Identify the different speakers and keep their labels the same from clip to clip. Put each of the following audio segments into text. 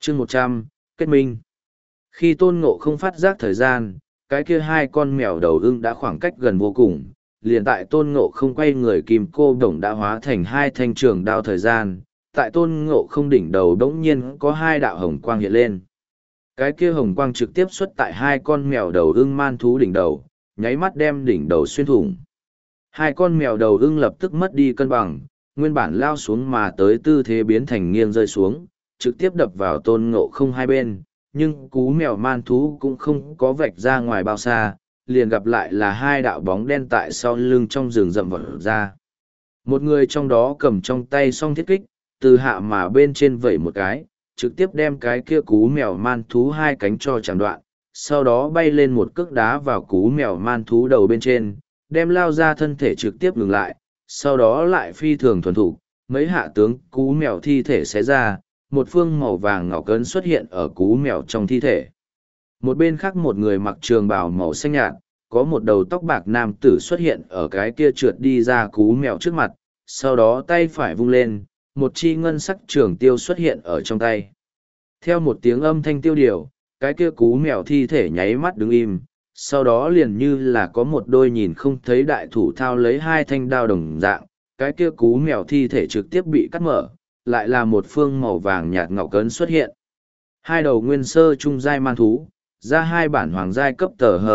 Speaker 1: chương 100, kết minh. Khi Tôn Ngộ không phát giác thời gian, cái kia hai con mèo đầu ưng đã khoảng cách gần vô cùng, liền tại Tôn Ngộ không quay người kim cô đồng đã hóa thành hai thanh trường đao thời gian, tại Tôn Ngộ không đỉnh đầu đống nhiên có hai đạo hồng quang hiện lên. Cái kia hồng quang trực tiếp xuất tại hai con mèo đầu ưng man thú đỉnh đầu, nháy mắt đem đỉnh đầu xuyên thủng. Hai con mèo đầu ưng lập tức mất đi cân bằng, nguyên bản lao xuống mà tới tư thế biến thành nghiêng rơi xuống, trực tiếp đập vào Tôn Ngộ không hai bên, nhưng cú mèo man thú cũng không có vạch ra ngoài bao xa, liền gặp lại là hai đạo bóng đen tại sau lưng trong rừng rậm vật ra. Một người trong đó cầm trong tay song thiết kích, từ hạ mà bên trên vẩy một cái, trực tiếp đem cái kia cú mèo man thú hai cánh cho chạm đoạn, sau đó bay lên một cước đá vào cú mèo man thú đầu bên trên, đem lao ra thân thể trực tiếp ngừng lại, sau đó lại phi thường thuần thủ, mấy hạ tướng cú mèo thi thể xé ra, một phương màu vàng ngọc cấn xuất hiện ở cú mèo trong thi thể. Một bên khác một người mặc trường bào màu xanh nhạt, có một đầu tóc bạc nam tử xuất hiện ở cái kia trượt đi ra cú mèo trước mặt, sau đó tay phải vung lên, một chi ngân sắc trường tiêu xuất hiện ở trong tay. Theo một tiếng âm thanh tiêu điều, cái kia cú mèo thi thể nháy mắt đứng im, sau đó liền như là có một đôi nhìn không thấy đại thủ thao lấy hai thanh đao đồng dạng, cái kia cú mèo thi thể trực tiếp bị cắt mở, lại là một phương màu vàng nhạt ngọc cấn xuất hiện. Hai đầu nguyên sơ trung giai man thú, ra hai bản hoàng giai cấp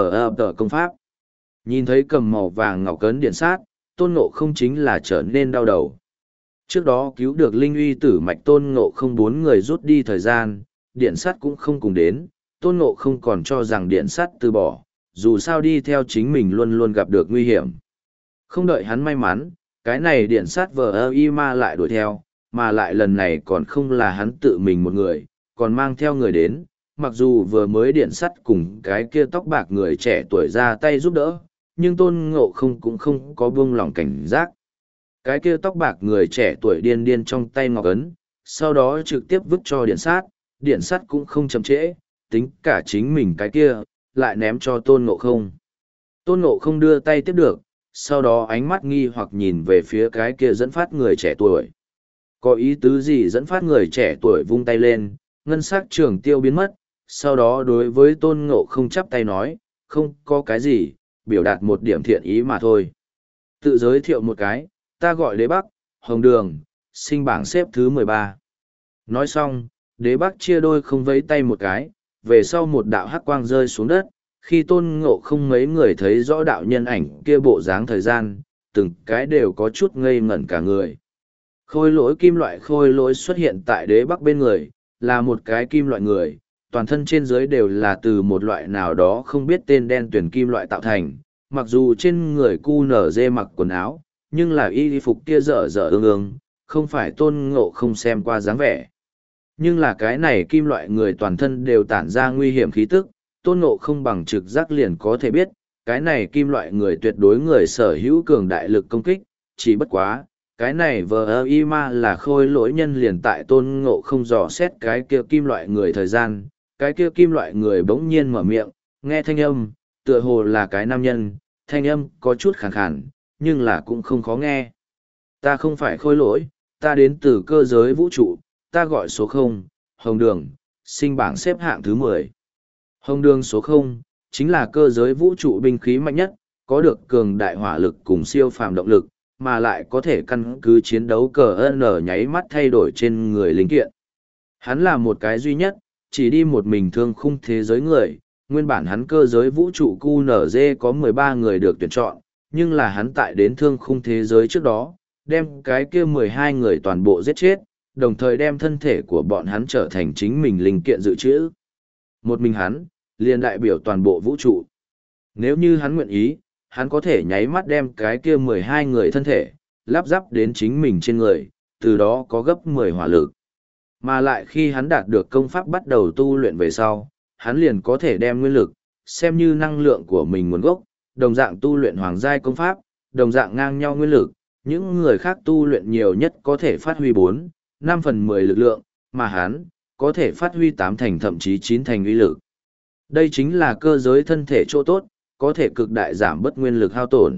Speaker 1: tờ công pháp. Nhìn thấy cầm màu vàng ngọc cấn điện sát, Tôn Ngộ không chính là trở nên đau đầu. Trước đó cứu được Linh Uy Tử Mạch Tôn Ngộ không bốn người rút đi thời gian, điện sắt cũng không cùng đến, Tôn Ngộ không còn cho rằng điện sắt từ bỏ, dù sao đi theo chính mình luôn luôn gặp được nguy hiểm. Không đợi hắn may mắn, cái này điện sắt vờ y ma lại đuổi theo, mà lại lần này còn không là hắn tự mình một người, còn mang theo người đến, mặc dù vừa mới điện sắt cùng cái kia tóc bạc người trẻ tuổi ra tay giúp đỡ, nhưng Tôn Ngộ không cũng không có buông lỏng cảnh giác. Cái kia tóc bạc người trẻ tuổi điên điên trong tay ngọc ấn, sau đó trực tiếp vứt cho điện sát cũng không chậm trễ, tính cả chính mình cái kia, lại ném cho Tôn Ngộ không. Tôn Ngộ không đưa tay tiếp được, sau đó ánh mắt nghi hoặc nhìn về phía cái kia dẫn phát người trẻ tuổi. Có ý tứ gì dẫn phát người trẻ tuổi vung tay lên, ngân sắc trường tiêu biến mất, sau đó đối với Tôn Ngộ không chắp tay nói, không có cái gì, biểu đạt một điểm thiện ý mà thôi. Tự giới thiệu một cái, ta gọi Đế Bắc, Hồng Đường, sinh bảng xếp thứ 13. Nói xong, Đế Bắc chia đôi không vẫy tay một cái, về sau một đạo hắc quang rơi xuống đất, khi Tôn Ngộ không mấy người thấy rõ đạo nhân ảnh kia bộ dáng thời gian, từng cái đều có chút ngây ngẩn cả người. Khôi lỗi kim loại khôi lỗi xuất hiện tại Đế Bắc bên người, là một cái kim loại người, toàn thân trên dưới đều là từ một loại nào đó không biết tên đen tuyển kim loại tạo thành, mặc dù trên người cu nở dê mặc quần áo, nhưng là y phục kia dở dở ương ương, không phải Tôn Ngộ không xem qua dáng vẻ. Nhưng là cái này kim loại người toàn thân đều tản ra nguy hiểm khí tức, Tôn Ngộ không bằng trực giác liền có thể biết, cái này kim loại người tuyệt đối người sở hữu cường đại lực công kích, chỉ bất quá, cái này vờ y ma là khôi lỗi nhân liền tại Tôn Ngộ không dò xét cái kia kim loại người thời gian, cái kia kim loại người bỗng nhiên mở miệng, nghe thanh âm, tựa hồ là cái nam nhân, thanh âm có chút khàn khàn, nhưng là cũng không khó nghe. Ta không phải khôi lỗi, ta đến từ cơ giới vũ trụ, ta gọi số 0, Hồng Đường, sinh bảng xếp hạng thứ 10. Hồng Đường số 0, chính là cơ giới vũ trụ binh khí mạnh nhất, có được cường đại hỏa lực cùng siêu phàm động lực, mà lại có thể căn cứ chiến đấu cờ N nháy mắt thay đổi trên người linh kiện. Hắn là một cái duy nhất, chỉ đi một mình thương khung thế giới người, nguyên bản hắn cơ giới vũ trụ QNZ có 13 người được tuyển chọn, nhưng là hắn tại đến thương khung thế giới trước đó, đem cái kia 12 người toàn bộ giết chết, đồng thời đem thân thể của bọn hắn trở thành chính mình linh kiện dự trữ. Một mình hắn, liền đại biểu toàn bộ vũ trụ. Nếu như hắn nguyện ý, hắn có thể nháy mắt đem cái kia 12 người thân thể, lắp ráp đến chính mình trên người, từ đó có gấp 10 hỏa lực. Mà lại khi hắn đạt được công pháp bắt đầu tu luyện về sau, hắn liền có thể đem nguyên lực, xem như năng lượng của mình nguồn gốc, đồng dạng tu luyện hoàng giai công pháp, đồng dạng ngang nhau nguyên lực, những người khác tu luyện nhiều nhất có thể phát huy 4, 5 phần 10 lực lượng, mà hắn, có thể phát huy 8 thành thậm chí 9 thành uy lực. Đây chính là cơ giới thân thể chỗ tốt, có thể cực đại giảm bớt nguyên lực hao tổn.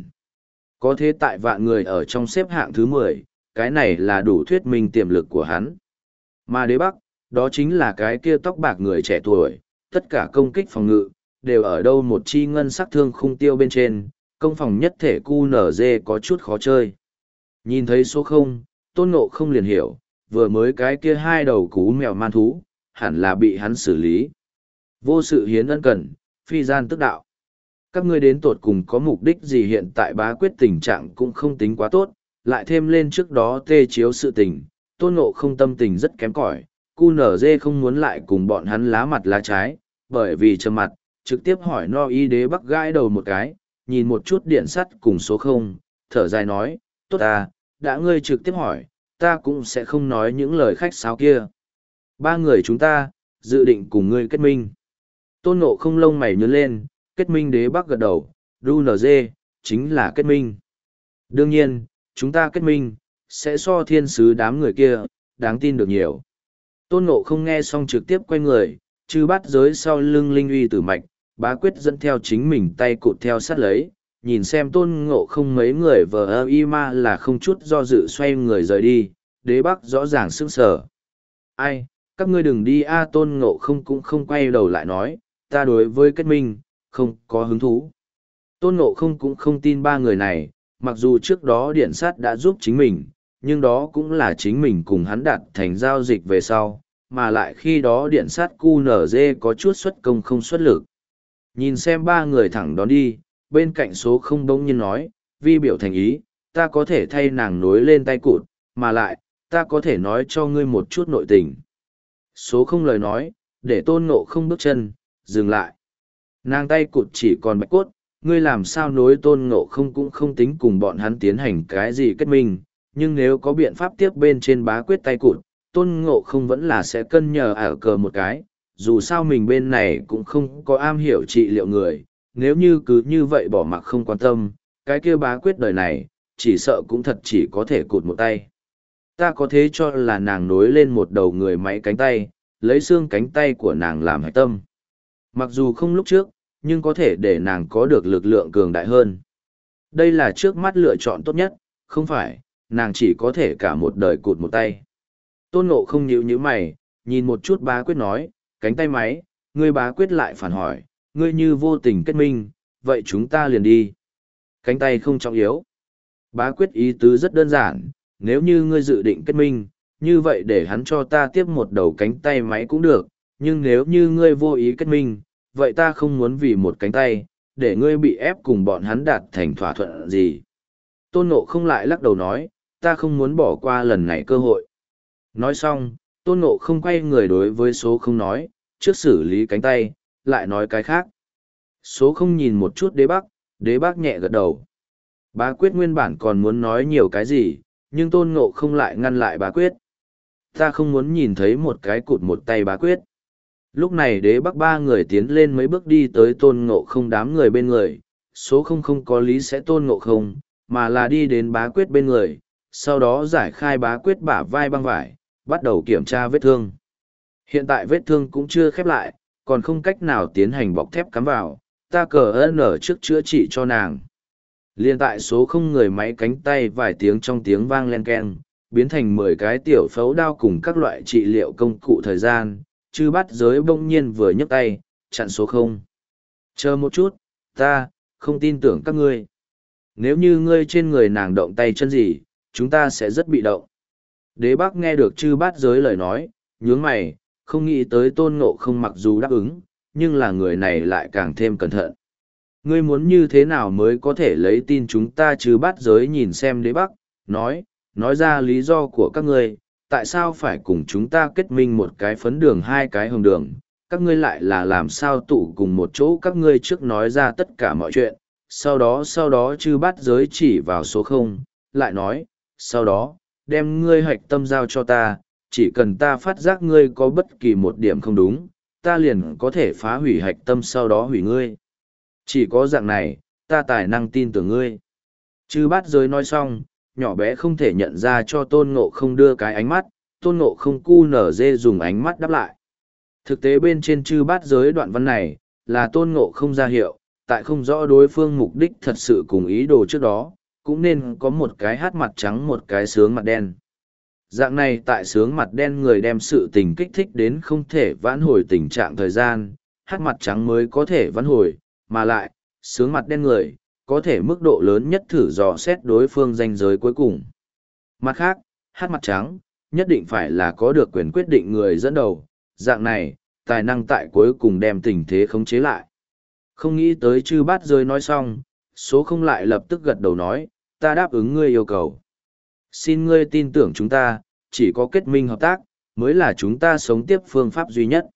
Speaker 1: Có thế tại vạn người ở trong xếp hạng thứ 10, cái này là đủ thuyết minh tiềm lực của hắn. Mà Đế Bắc, Đó chính là cái kia tóc bạc người trẻ tuổi, tất cả công kích phòng ngự, đều ở đâu một chi ngân sắc thương khung tiêu bên trên, công phòng nhất thể QNZ có chút khó chơi. Nhìn thấy số 0, Tôn Ngộ không liền hiểu, vừa mới cái kia hai đầu cú mèo man thú, hẳn là bị hắn xử lý. Vô sự hiến ân cần, phi gian tức đạo. Các ngươi đến tột cùng có mục đích gì? Hiện tại bá quyết tình trạng cũng không tính quá tốt, lại thêm lên trước đó tê chiếu sự tình, Tôn Ngộ không tâm tình rất kém cỏi. QNZ không muốn lại cùng bọn hắn lá mặt lá trái, bởi vì trầm mặt, trực tiếp hỏi No Y Đế Bắc gãi đầu một cái, nhìn một chút điện sắt cùng số 0, thở dài nói, tốt à, đã ngươi trực tiếp hỏi, ta cũng sẽ không nói những lời khách sáo kia. Ba người chúng ta, dự định cùng ngươi kết minh. Tôn Ngộ không lông mày nhướng lên, kết minh Đế Bắc gật đầu, DUNZ, chính là kết minh. Đương nhiên, chúng ta kết minh, sẽ so thiên sứ đám người kia, đáng tin được nhiều. Tôn Ngộ không nghe xong trực tiếp quay người, chư bắt giới sau lưng linh uy tử mạch, bá quyết dẫn theo chính mình tay cụt theo sát lấy, nhìn xem Tôn Ngộ không mấy người vờ y ma là không chút do dự xoay người rời đi, Đế Bắc rõ ràng sững sờ. Ai, các ngươi đừng đi a. Tôn Ngộ không cũng không quay đầu lại nói, ta đối với kết minh, không có hứng thú. Tôn Ngộ không cũng không tin ba người này, mặc dù trước đó điện sát đã giúp chính mình, nhưng đó cũng là chính mình cùng hắn đạt thành giao dịch về sau, mà lại khi đó điện sát QNZ có chút xuất công không xuất lực. Nhìn xem ba người thẳng đón đi, bên cạnh số không bỗng nhiên nói, vi biểu thành ý, ta có thể thay nàng nối lên tay cụt, mà lại, ta có thể nói cho ngươi một chút nội tình. Số không lời nói, để Tôn Ngộ không bước chân, dừng lại. Nàng tay cụt chỉ còn bạch cốt, ngươi làm sao nối Tôn Ngộ không cũng không tính cùng bọn hắn tiến hành cái gì kết minh, nhưng nếu có biện pháp tiếp bên trên bá quyết tay cụt, Tôn Ngộ không vẫn là sẽ cân nhờ ảo cờ một cái, dù sao mình bên này cũng không có am hiểu trị liệu người, nếu như cứ như vậy bỏ mặc không quan tâm, cái kia bá quyết đời này, chỉ sợ cũng thật chỉ có thể cụt một tay. Ta có thế cho là nàng nối lên một đầu người máy cánh tay, lấy xương cánh tay của nàng làm hạch tâm. Mặc dù không lúc trước, nhưng có thể để nàng có được lực lượng cường đại hơn. Đây là trước mắt lựa chọn tốt nhất, không phải, nàng chỉ có thể cả một đời cụt một tay. Tôn Ngộ không nhíu nhíu mày, nhìn một chút bá quyết nói, cánh tay máy, ngươi bá quyết lại phản hỏi, ngươi như vô tình kết minh, vậy chúng ta liền đi. Cánh tay không trọng yếu. Bá quyết ý tứ rất đơn giản, nếu như ngươi dự định kết minh, như vậy để hắn cho ta tiếp một đầu cánh tay máy cũng được, nhưng nếu như ngươi vô ý kết minh, vậy ta không muốn vì một cánh tay, để ngươi bị ép cùng bọn hắn đạt thành thỏa thuận gì. Tôn Ngộ không lại lắc đầu nói, ta không muốn bỏ qua lần này cơ hội. Nói xong, Tôn Ngộ không quay người đối với số không nói, trước xử lý cánh tay, lại nói cái khác. Số không nhìn một chút Đế Bắc nhẹ gật đầu. Bá quyết nguyên bản còn muốn nói nhiều cái gì, nhưng Tôn Ngộ không lại ngăn lại bá quyết. Ta không muốn nhìn thấy một cái cụt một tay bá quyết. Lúc này Đế Bắc ba người tiến lên mấy bước đi tới Tôn Ngộ không đám người bên người, số không có lý sẽ Tôn Ngộ không, mà là đi đến bá quyết bên người, sau đó giải khai bá quyết bả vai băng vải, bắt đầu kiểm tra vết thương. Hiện tại vết thương cũng chưa khép lại, còn không cách nào tiến hành bọc thép cắm vào, ta cờ ơn ở trước chữa trị cho nàng. Liên tại số không người máy cánh tay vài tiếng trong tiếng vang len keng, biến thành 10 cái tiểu phẫu đao cùng các loại trị liệu công cụ thời gian, chư bắt giới bỗng nhiên vừa nhấc tay, chặn số không. Chờ một chút, ta, không tin tưởng các ngươi. Nếu như ngươi trên người nàng động tay chân gì, chúng ta sẽ rất bị động. Đế Bắc nghe được chư bát giới lời nói, nhướng mày, không nghĩ tới Tôn Ngộ không mặc dù đáp ứng, nhưng là người này lại càng thêm cẩn thận. Ngươi muốn như thế nào mới có thể lấy tin chúng ta? Chư bát giới nhìn xem Đế Bắc, nói ra lý do của các ngươi, tại sao phải cùng chúng ta kết minh một cái phấn đường hai cái hồng đường, các ngươi lại là làm sao tụ cùng một chỗ? Các ngươi trước nói ra tất cả mọi chuyện, sau đó chư bát giới chỉ vào số không, lại nói, sau đó, đem ngươi hạch tâm giao cho ta, chỉ cần ta phát giác ngươi có bất kỳ một điểm không đúng, ta liền có thể phá hủy hạch tâm sau đó hủy ngươi. Chỉ có dạng này, ta tài năng tin tưởng ngươi. Chư bát giới nói xong, nhỏ bé không thể nhận ra cho Tôn Ngộ không đưa cái ánh mắt, Tôn Ngộ không cu nở dê dùng ánh mắt đáp lại. Thực tế bên trên chư bát giới đoạn văn này, là Tôn Ngộ không ra hiệu, tại không rõ đối phương mục đích thật sự cùng ý đồ trước đó, cũng nên có một cái hát mặt trắng một cái sướng mặt đen. Dạng này tại sướng mặt đen người đem sự tình kích thích đến không thể vãn hồi tình trạng thời gian, hát mặt trắng mới có thể vãn hồi, mà lại, sướng mặt đen người, có thể mức độ lớn nhất thử dò xét đối phương ranh giới cuối cùng. Mặt khác, hát mặt trắng, nhất định phải là có được quyền quyết định người dẫn đầu, dạng này, tài năng tại cuối cùng đem tình thế khống chế lại. Không nghĩ tới chư bát giới nói xong, số không lại lập tức gật đầu nói, ta đáp ứng ngươi yêu cầu. Xin ngươi tin tưởng chúng ta, chỉ có kết minh hợp tác, mới là chúng ta sống tiếp phương pháp duy nhất.